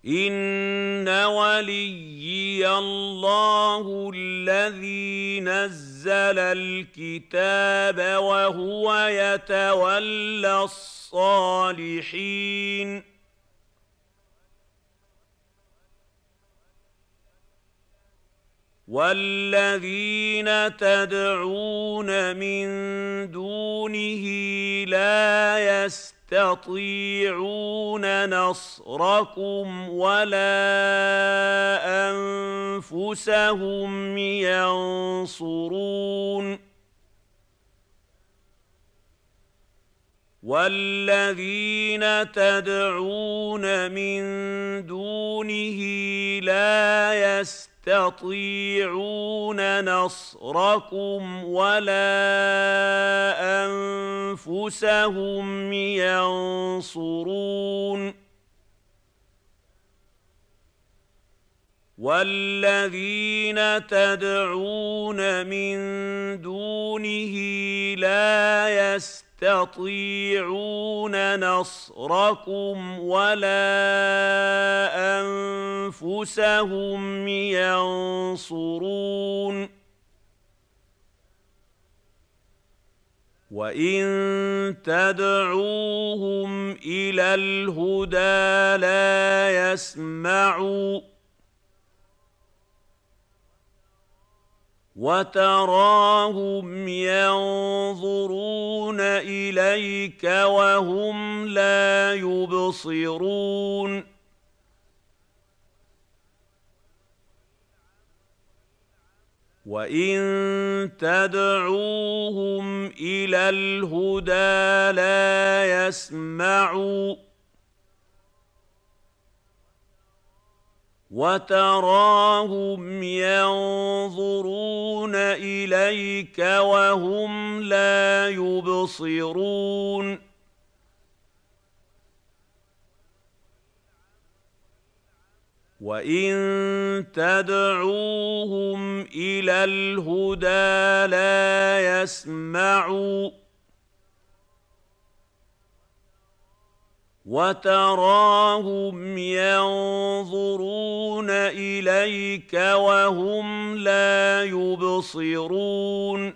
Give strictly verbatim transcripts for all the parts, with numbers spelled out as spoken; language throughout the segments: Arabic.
إِنَّ وَلِيِّيَ اللَّهُ الَّذِي نَزَّلَ الْكِتَابَ وَهُوَ يَتَوَلَّى الصَّالِحِينَ وَالَّذِينَ تَدْعُونَ مِن دُونِهِ لَا يَسْتَطِيعُونَ نَصْرَكُمْ وَلَا أَنفُسَهُمْ يَنصُرُونَ وَالَّذِينَ تَدْعُونَ مِن دُونِهِ لَا يَسْتَطِيعُونَ نَصْرَكُمْ وَلَا أَنفُسَهُمْ يَنصُرُونَ وَالَّذِينَ تَدْعُونَ مِن دُونِهِ لَا يَسْتَطِيعُونَ نَصْرَكُمْ وَلَا أَنفُسَهُمْ يَنصُرُونَ وَإِن تَدْعُوهُمْ إِلَى الْهُدَىٰ لَا يَسْمَعُوا وَتَرَاهُمْ يَنظُرُونَ إِلَيْكَ وَهُمْ لَا يُبْصِرُونَ وَإِن تَدْعُوهُمْ إِلَى الْهُدَىٰ لَا يَسْمَعُوا وَتَرَاهُمْ يَنظُرُونَ إِلَيْكَ وَهُمْ لَا يُبْصِرُونَ وَإِن تَدْعُوهُمْ إِلَى الْهُدَىٰ لَا يَسْمَعُوا وَتَرَاهُمْ يَنظُرُونَ إِلَيْكَ وَهُمْ لَا يُبْصِرُونَ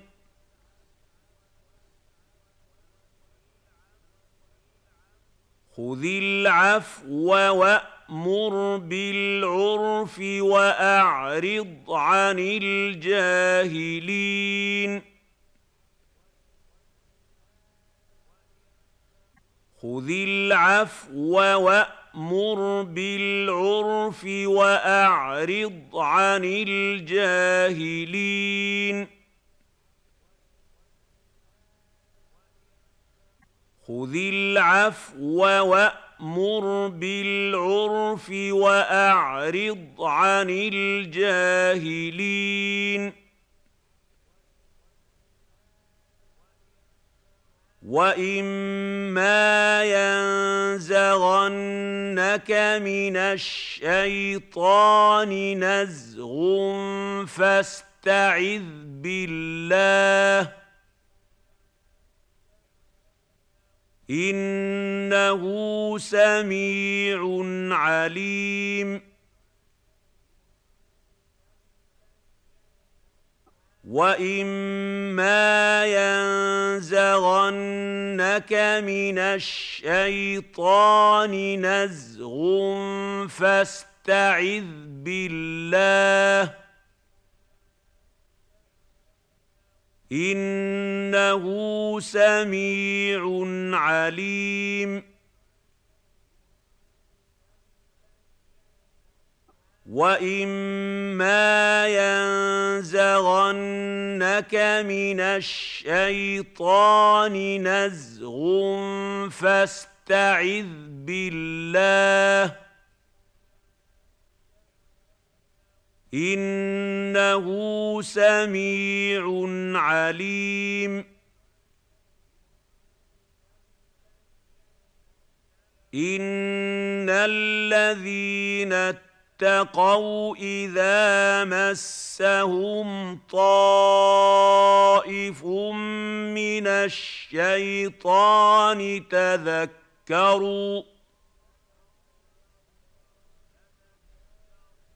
خُذِ الْعَفْوَ وَأْمُرْ بِالْعُرْفِ وَأَعْرِضْ عَنِ الْجَاهِلِينَ خُذِ الْعَفْوَ وَأْمُرْ بِالْعُرْفِ وَأَعْرِضْ عَنِ الْجَاهِلِينَ خُذِ الْعَفْوَ وَأْمُرْ بِالْعُرْفِ وَأَعْرِضْ عَنِ الْجَاهِلِينَ وَإِمَّا يَنزَغَنَّكَ مِنَ الشَّيْطَانِ نَزْغٌ فَاسْتَعِذْ بِاللَّهِ إِنَّهُ سَمِيعٌ عَلِيمٌ وَإِمَّا يَنزَغَنَّكَ مِنَ الشَّيْطَانِ نَزْغٌ فَاسْتَعِذْ بِاللَّهِ إِنَّهُ سَمِيعٌ عَلِيمٌ وَإِمَّا يَنزَغَنَّكَ مِنَ الشَّيْطَانِ نَزْغٌ فَاسْتَعِذْ بِاللَّهِ إِنَّهُ سَمِيعٌ عَلِيمٌ إِنَّ الَّذِينَ اتَّقَوْا إِذَا مَسَّهُمْ طَائِفٌ مِّنَ الشَّيْطَانِ تَذَكَّرُوا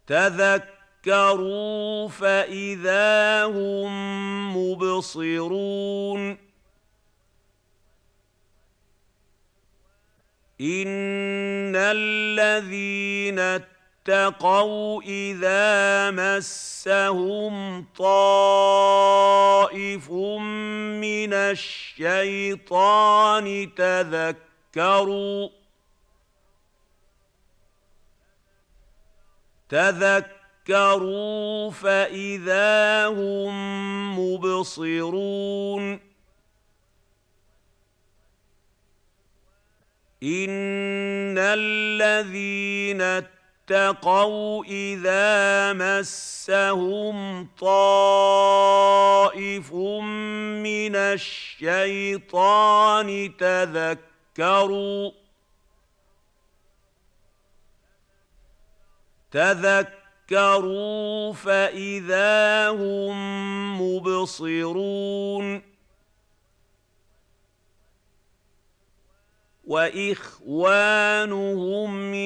تذكروا فإذا هم مبصرون إن الذين اتقوا إذا مسهم طائف من الشيطان تذكروا تذكروا فإذا هم مبصرون إن الذين اتقوا إذا مسهم طائف من الشيطان تذكروا تذكروا فإذا هم مبصرون وإخوانهم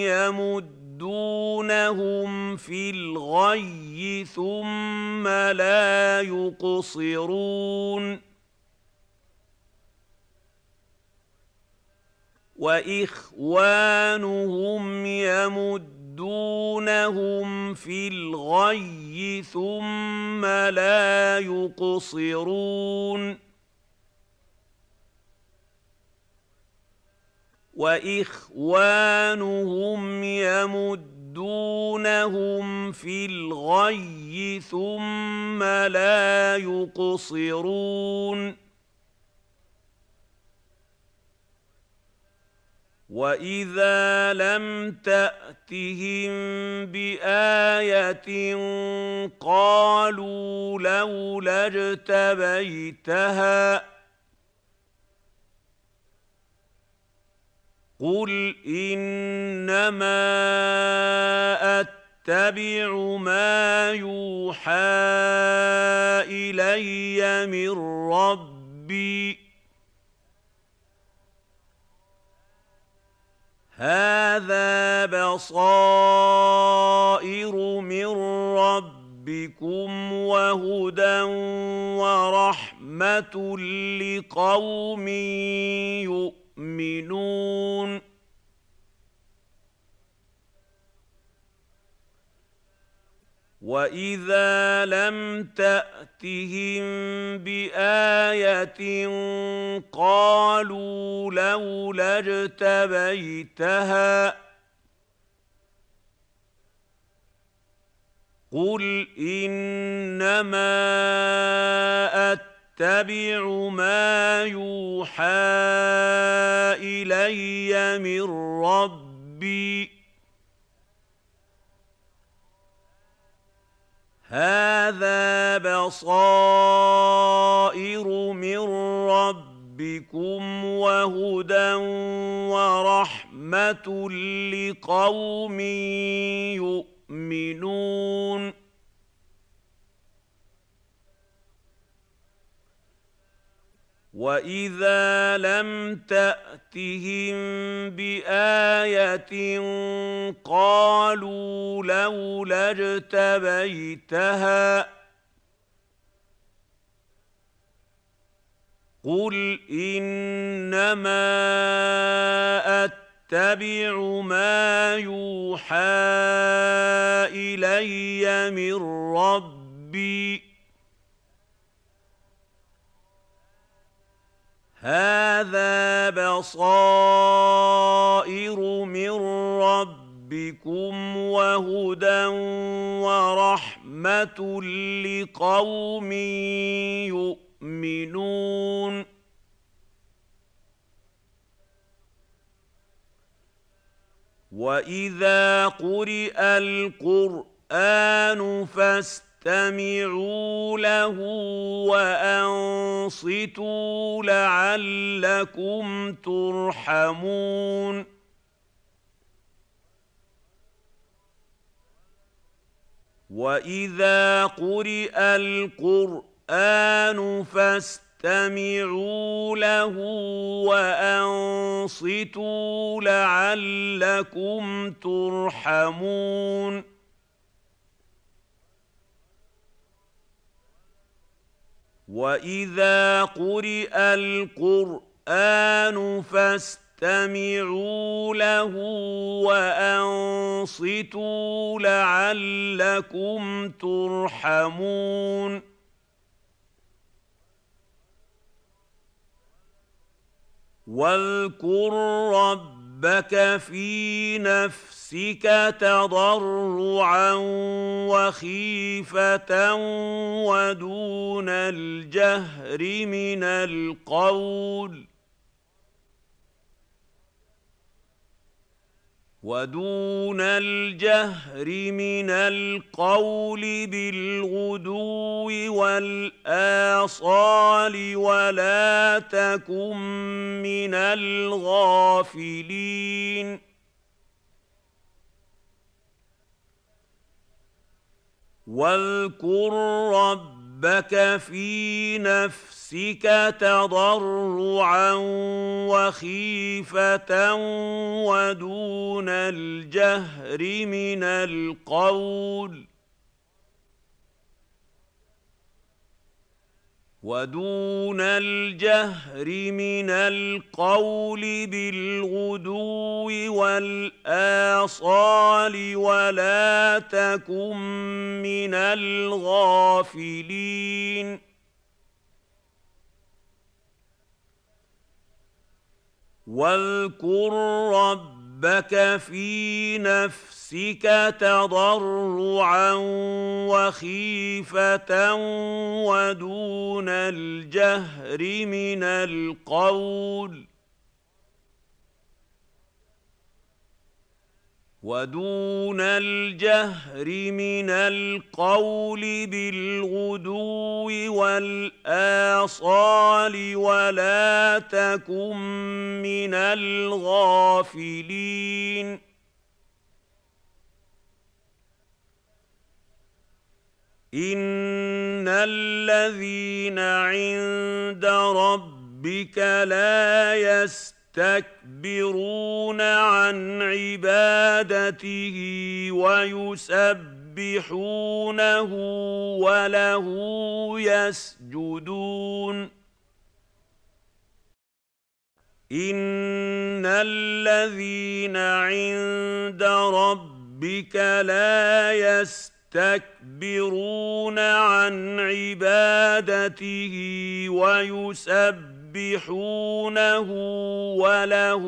يمدونهم في الغي ثم لا يقصرون وإخوانهم يمدونهم في الغي ثم لا يقصرون وإخوانهم يمدونهم في الغي ثم لا يقصرون وإذا لم تأتهم بآية قالوا لولا اجتبيتها قل إنما أتبع ما يوحى إلي من ربي هذا بصائر من ربكم وهدى ورحمة لقوم يؤمنون وإذا لم تأتهم بآية قالوا لولا اجتبيتها قل إنما أتبع ما يوحى إلي من ربي هذا بصائر من ربكم وهدى ورحمة لقوم يؤمنون وإذا لم تأتهم بآية قالوا لولا اجتبيتها قل إنما أتبع ما يوحى إلي من ربي هذا بصائر من ربكم وهدى ورحمة لقوم يؤمنون وإذا قرئ القرآن فاستمعوا استمعوا له وأنصتوا لعلكم ترحمون وإذا قرئ القرآن فاستمعوا له وأنصتوا لعلكم ترحمون وإذا قرئ القرآن فاستمعوا له وأنصتوا لعلكم ترحمون واذكر ربك في نفسك تضرعا وخيفة ودون الجهر من القول ودون الجهر من القول بالغدو والآصال ولا تكن من الغافلين واذكر ربك في نفسك تضرعا وخيفة ودون الجهر من القول ودون الجهر من القول بالغدو والآصال ولا تكن من الغافلين واذكر ربك في نفسك تضرعا وخيفة ودون الجهر من القول ودون الجهر من القول بالغدو والآصال ولا تكن من الغافلين إن الذين عند ربك لا يستكبرون عن عبادته ويسبحونه وله يسجدون إن الذين عند ربك لا يستكبرون عن عبادته ويسبحونه وله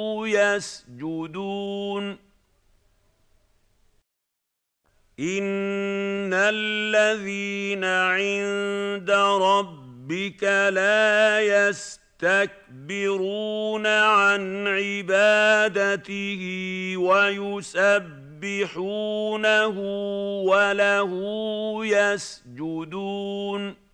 يسجدون إن الذين عند ربك لا يستكبرون عن عبادته ويسبحونه وله يسجدون